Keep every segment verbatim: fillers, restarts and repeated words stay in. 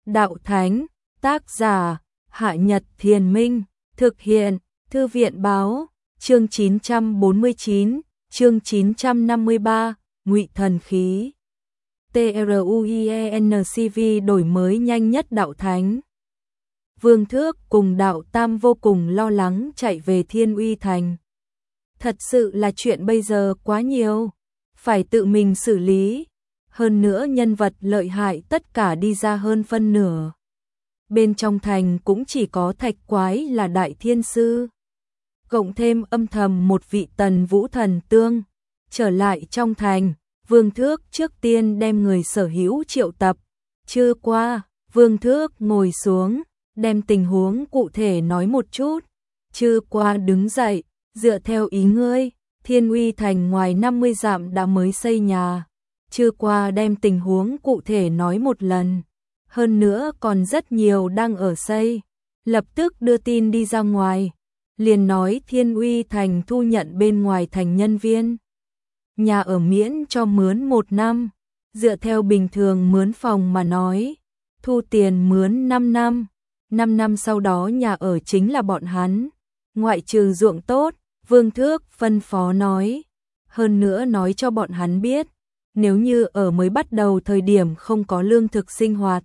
Đạo Thánh, tác giả, Hạ Nhật Thiền Minh, thực hiện, Thư viện Báo, chương chín trăm bốn mươi chín, chương chín trăm năm mươi ba, Ngụy Thần Khí. TRUIENCV đổi mới nhanh nhất Đạo Thánh. Vương Thước cùng Đạo Tam vô cùng lo lắng chạy về Thiên Uy Thành. Thật sự là chuyện bây giờ quá nhiều, phải tự mình xử lý. Hơn nữa nhân vật lợi hại tất cả đi ra hơn phân nửa. Bên trong thành cũng chỉ có Thạch Quái là đại thiên sư. Cộng thêm âm thầm một vị Tần Vũ Thần Tương. Trở lại trong thành, Vương Thước trước tiên đem người sở hữu triệu tập. Trưa qua, Vương Thước ngồi xuống, đem tình huống cụ thể nói một chút. Trưa qua đứng dậy, dựa theo ý ngươi, Thiên Uy Thành ngoài năm mươi dặm đã mới xây nhà. Trưa qua đem tình huống cụ thể nói một lần. Hơn nữa còn rất nhiều đang ở xây. Lập tức đưa tin đi ra ngoài. Liền nói Thiên Uy Thành thu nhận bên ngoài thành nhân viên. Nhà ở miễn cho mướn một năm. Dựa theo bình thường mướn phòng mà nói. Thu tiền mướn năm năm. năm năm sau đó nhà ở chính là bọn hắn. Ngoại trừ ruộng tốt, Vương Thước phân phó nói. Hơn nữa nói cho bọn hắn biết. Nếu như ở mới bắt đầu thời điểm không có lương thực sinh hoạt,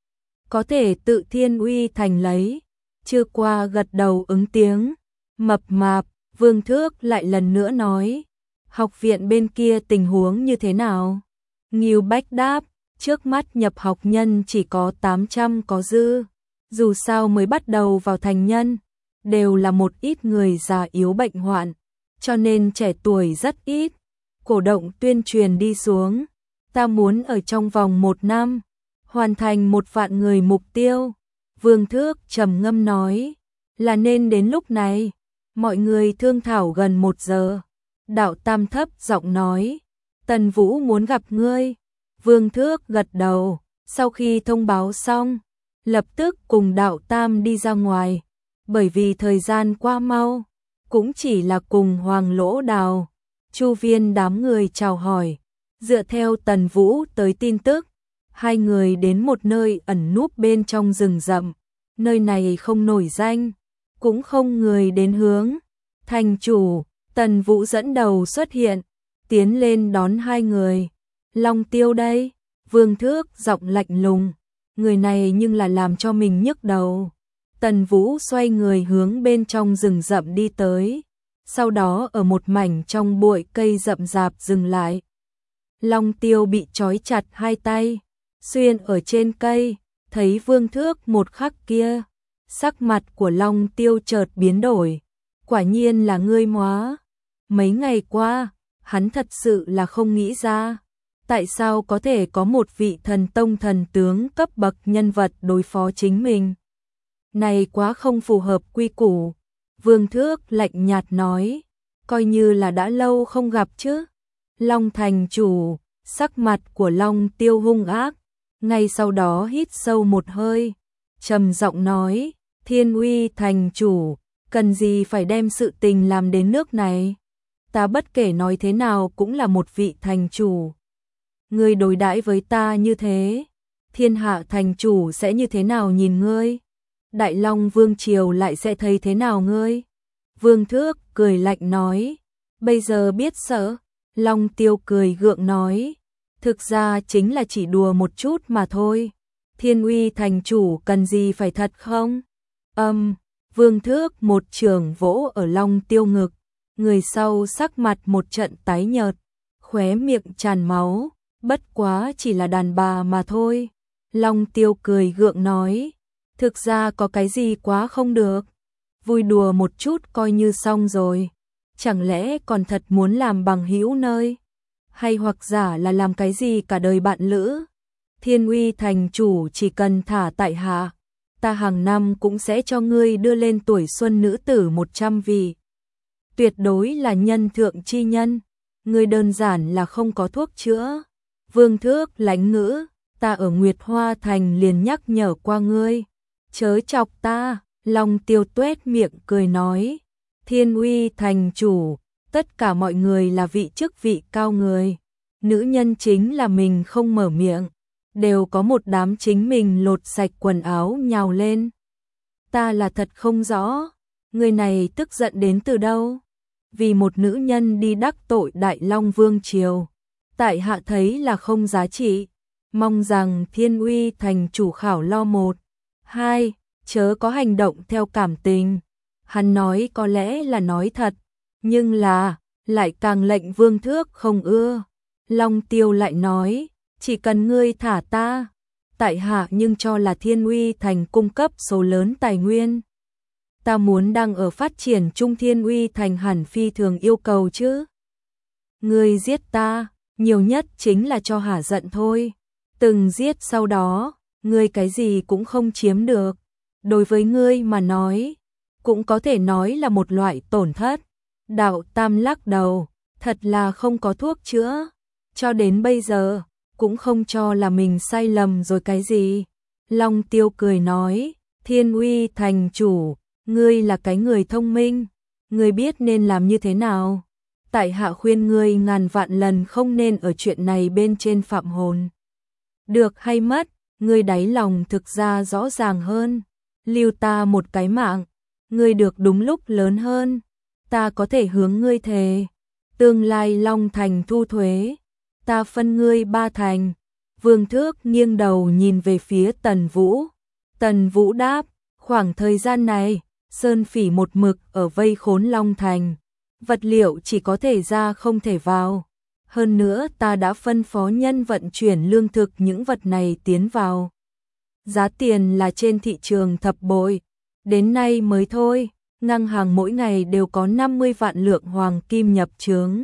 có thể tự Thiên Uy Thành lấy. Chưa qua gật đầu ứng tiếng. Mập mạp, Vương Thước lại lần nữa nói. Học viện bên kia tình huống như thế nào? Ngưu Bách đáp, trước mắt nhập học nhân chỉ có tám trăm có dư. Dù sao mới bắt đầu vào thành nhân, đều là một ít người già yếu bệnh hoạn, cho nên trẻ tuổi rất ít. Cổ động tuyên truyền đi xuống, ta muốn ở trong vòng một năm, hoàn thành một vạn người mục tiêu. Vương Thước trầm ngâm nói, là nên đến lúc này. Mọi người thương thảo gần một giờ. Đạo Tam thấp giọng nói, Tần Vũ muốn gặp ngươi. Vương Thước gật đầu, sau khi thông báo xong, lập tức cùng Đạo Tam đi ra ngoài. Bởi vì thời gian qua mau, cũng chỉ là cùng Hoàng Lỗ Đào, Chu Viên đám người chào hỏi. Dựa theo Tần Vũ tới tin tức, hai người đến một nơi ẩn núp bên trong rừng rậm. Nơi này không nổi danh, cũng không người đến hướng. Thành chủ, Tần Vũ dẫn đầu xuất hiện, tiến lên đón hai người. Long Tiêu đây, Vương Thước giọng lạnh lùng, người này nhưng là làm cho mình nhức đầu. Tần Vũ xoay người hướng bên trong rừng rậm đi tới. Sau đó ở một mảnh trong bụi cây rậm rạp dừng lại. Long Tiêu bị trói chặt hai tay, xuyên ở trên cây, thấy Vương Thước một khắc kia. Sắc mặt của Long Tiêu chợt biến đổi, quả nhiên là ngươi móa. Mấy ngày qua, hắn thật sự là không nghĩ ra, tại sao có thể có một vị thần tông thần tướng cấp bậc nhân vật đối phó chính mình. Này quá không phù hợp quy củ. Vương Thước lạnh nhạt nói, coi như là đã lâu không gặp chứ. Long thành chủ, sắc mặt của Long Tiêu hung ác, ngay sau đó hít sâu một hơi, trầm giọng nói, Thiên Uy thành chủ, cần gì phải đem sự tình làm đến nước này. Ta bất kể nói thế nào cũng là một vị thành chủ. Ngươi đối đãi với ta như thế, thiên hạ thành chủ sẽ như thế nào nhìn ngươi? Đại Long Vương Triều lại sẽ thấy thế nào ngươi? Vương Thước cười lạnh nói, bây giờ biết sợ. Long Tiêu cười gượng nói, thực ra chính là chỉ đùa một chút mà thôi. Thiên Uy thành chủ cần gì phải thật không? Âm, um, Vương Thước một trường vỗ ở Long Tiêu ngực, người sau sắc mặt một trận tái nhợt, khóe miệng tràn máu, bất quá chỉ là đàn bà mà thôi. Long Tiêu cười gượng nói, thực ra có cái gì quá không được, vui đùa một chút coi như xong rồi, chẳng lẽ còn thật muốn làm bằng hữu nơi, hay hoặc giả là làm cái gì cả đời bạn lữ. Thiên Uy thành chủ chỉ cần thả tại hạ, ta hàng năm cũng sẽ cho ngươi đưa lên tuổi xuân nữ tử một trăm vị. Tuyệt đối là nhân thượng chi nhân, ngươi đơn giản là không có thuốc chữa. Vương Thước lãnh ngữ, ta ở Nguyệt Hoa Thành liền nhắc nhở qua ngươi, chớ chọc ta. Long Tiêu tuét miệng cười nói, Thiên Uy thành chủ, tất cả mọi người là vị chức vị cao người, nữ nhân chính là mình không mở miệng. đều có một đám chính mình lột sạch quần áo nhào lên. Ta là thật không rõ, người này tức giận đến từ đâu? Vì một nữ nhân đi đắc tội Đại Long Vương Triều, tại hạ thấy là không giá trị, mong rằng Thiên Uy thành chủ khảo lo một, hai, chớ có hành động theo cảm tình. Hắn nói có lẽ là nói thật, nhưng là, lại càng lệnh Vương Thước không ưa. Long Tiêu lại nói, chỉ cần ngươi thả ta, tại hạ nhưng cho là Thiên Uy thành cung cấp số lớn tài nguyên. Ta muốn đang ở phát triển Trung Thiên Uy thành hẳn phi thường yêu cầu chứ. Ngươi giết ta, nhiều nhất chính là cho hả giận thôi. Từng giết sau đó, ngươi cái gì cũng không chiếm được. Đối với ngươi mà nói, cũng có thể nói là một loại tổn thất. Đạo Tam lắc đầu, thật là không có thuốc chữa. Cho đến bây giờ, cũng không cho là mình sai lầm rồi cái gì. Long Tiêu cười nói, Thiên Uy thành chủ, ngươi là cái người thông minh, ngươi biết nên làm như thế nào. Tại hạ khuyên ngươi ngàn vạn lần không nên ở chuyện này bên trên phạm hồn. Được hay mất, ngươi đáy lòng thực ra rõ ràng hơn. Lưu ta một cái mạng, ngươi được đúng lúc lớn hơn. Ta có thể hướng ngươi thề, tương lai Long thành thu thuế, ta phân ngươi ba thành. Vương Thước nghiêng đầu nhìn về phía Tần Vũ. Tần Vũ đáp, khoảng thời gian này, Sơn Phỉ một mực ở vây khốn Long thành, vật liệu chỉ có thể ra không thể vào. Hơn nữa ta đã phân phó nhân vận chuyển lương thực những vật này tiến vào. Giá tiền là trên thị trường thập bội, đến nay mới thôi, ngân hàng mỗi ngày đều có năm mươi vạn lượng hoàng kim nhập trướng.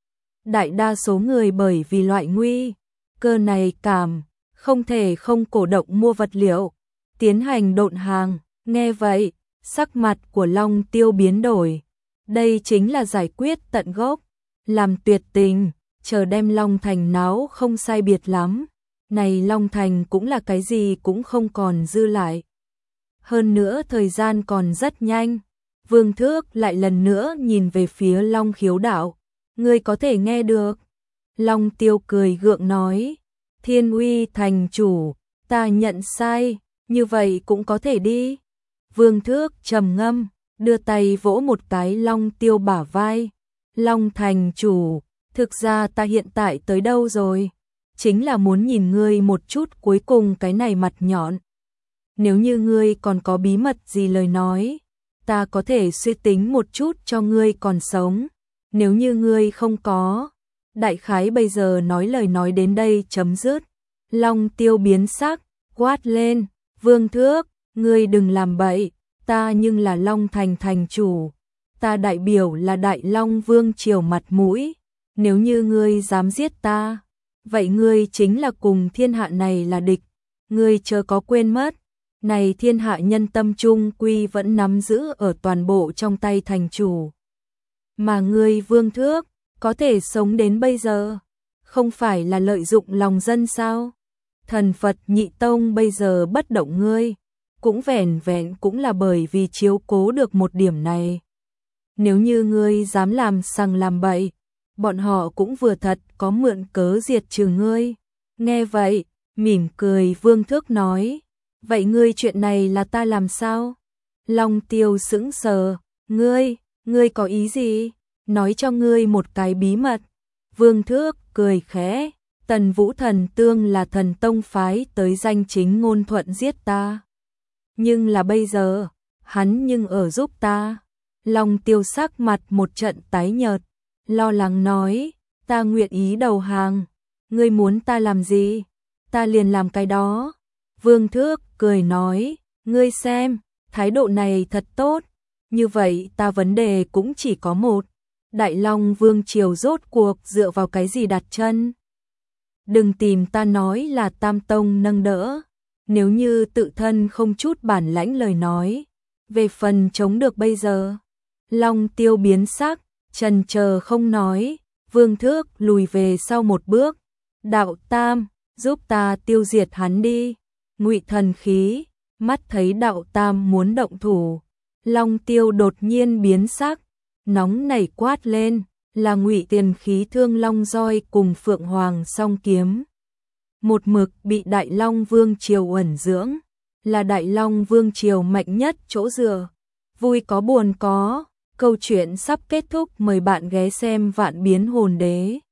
Đại đa số người bởi vì loại nguy cơ này cảm, không thể không cổ động mua vật liệu, tiến hành độn hàng. Nghe vậy, sắc mặt của Long Tiêu biến đổi. Đây chính là giải quyết tận gốc, làm tuyệt tình, chờ đem Long thành náo không sai biệt lắm. Này Long thành cũng là cái gì cũng không còn dư lại. Hơn nữa thời gian còn rất nhanh. Vương Thước lại lần nữa nhìn về phía Long Khiếu đạo. Ngươi có thể nghe được. Long Tiêu cười gượng nói, Thiên Uy thành chủ, ta nhận sai, như vậy cũng có thể đi. Vương Thước trầm ngâm, đưa tay vỗ một cái Long Tiêu bả vai. Long thành chủ, thực ra ta hiện tại tới đâu rồi? Chính là muốn nhìn ngươi một chút cuối cùng cái này mặt nhọn. Nếu như ngươi còn có bí mật gì lời nói, ta có thể suy tính một chút cho ngươi còn sống. Nếu như ngươi không có, đại khái bây giờ nói lời nói đến đây chấm dứt. Long Tiêu biến sắc, quát lên, Vương Thước, ngươi đừng làm bậy, ta nhưng là Long thành thành chủ, ta đại biểu là Đại Long Vương triều mặt mũi, nếu như ngươi dám giết ta, vậy ngươi chính là cùng thiên hạ này là địch, ngươi chớ có quên mất, này thiên hạ nhân tâm trung quy vẫn nắm giữ ở toàn bộ trong tay thành chủ. Mà ngươi Vương Thước, có thể sống đến bây giờ, không phải là lợi dụng lòng dân sao? Thần Phật Nhị Tông bây giờ bất động ngươi, cũng vẻn vẹn cũng là bởi vì chiếu cố được một điểm này. Nếu như ngươi dám làm sằng làm bậy, bọn họ cũng vừa thật có mượn cớ diệt trừ ngươi. Nghe vậy, mỉm cười Vương Thước nói, vậy ngươi chuyện này là ta làm sao? Long Tiêu sững sờ, ngươi, ngươi có ý gì? Nói cho ngươi một cái bí mật. Vương Thước cười khẽ, Tần Vũ thần tương là thần tông phái tới danh chính ngôn thuận giết ta. Nhưng là bây giờ, hắn nhưng ở giúp ta. Long Tiêu sắc mặt một trận tái nhợt, lo lắng nói, ta nguyện ý đầu hàng, ngươi muốn ta làm gì, ta liền làm cái đó. Vương Thước cười nói, ngươi xem, thái độ này thật tốt, như vậy ta vấn đề cũng chỉ có một, Đại Long Vương triều rốt cuộc dựa vào cái gì đặt chân? Đừng tìm ta nói là Tam Tông nâng đỡ, nếu như tự thân không chút bản lãnh lời nói, về phần chống được bây giờ. Long Tiêu biến sắc, chần chờ không nói, Vương Thước lùi về sau một bước, Đạo Tam, giúp ta tiêu diệt hắn đi. Ngụy thần khí, mắt thấy Đạo Tam muốn động thủ, Long Tiêu đột nhiên biến sắc, nóng nảy quát lên, là Ngụy tiền khí thương long roi cùng Phượng Hoàng song kiếm. một mực bị Đại Long Vương Triều uẩn dưỡng, là Đại Long Vương Triều mạnh nhất chỗ dựa. Vui có buồn có, câu chuyện sắp kết thúc, mời bạn ghé xem Vạn Biến Hồn Đế.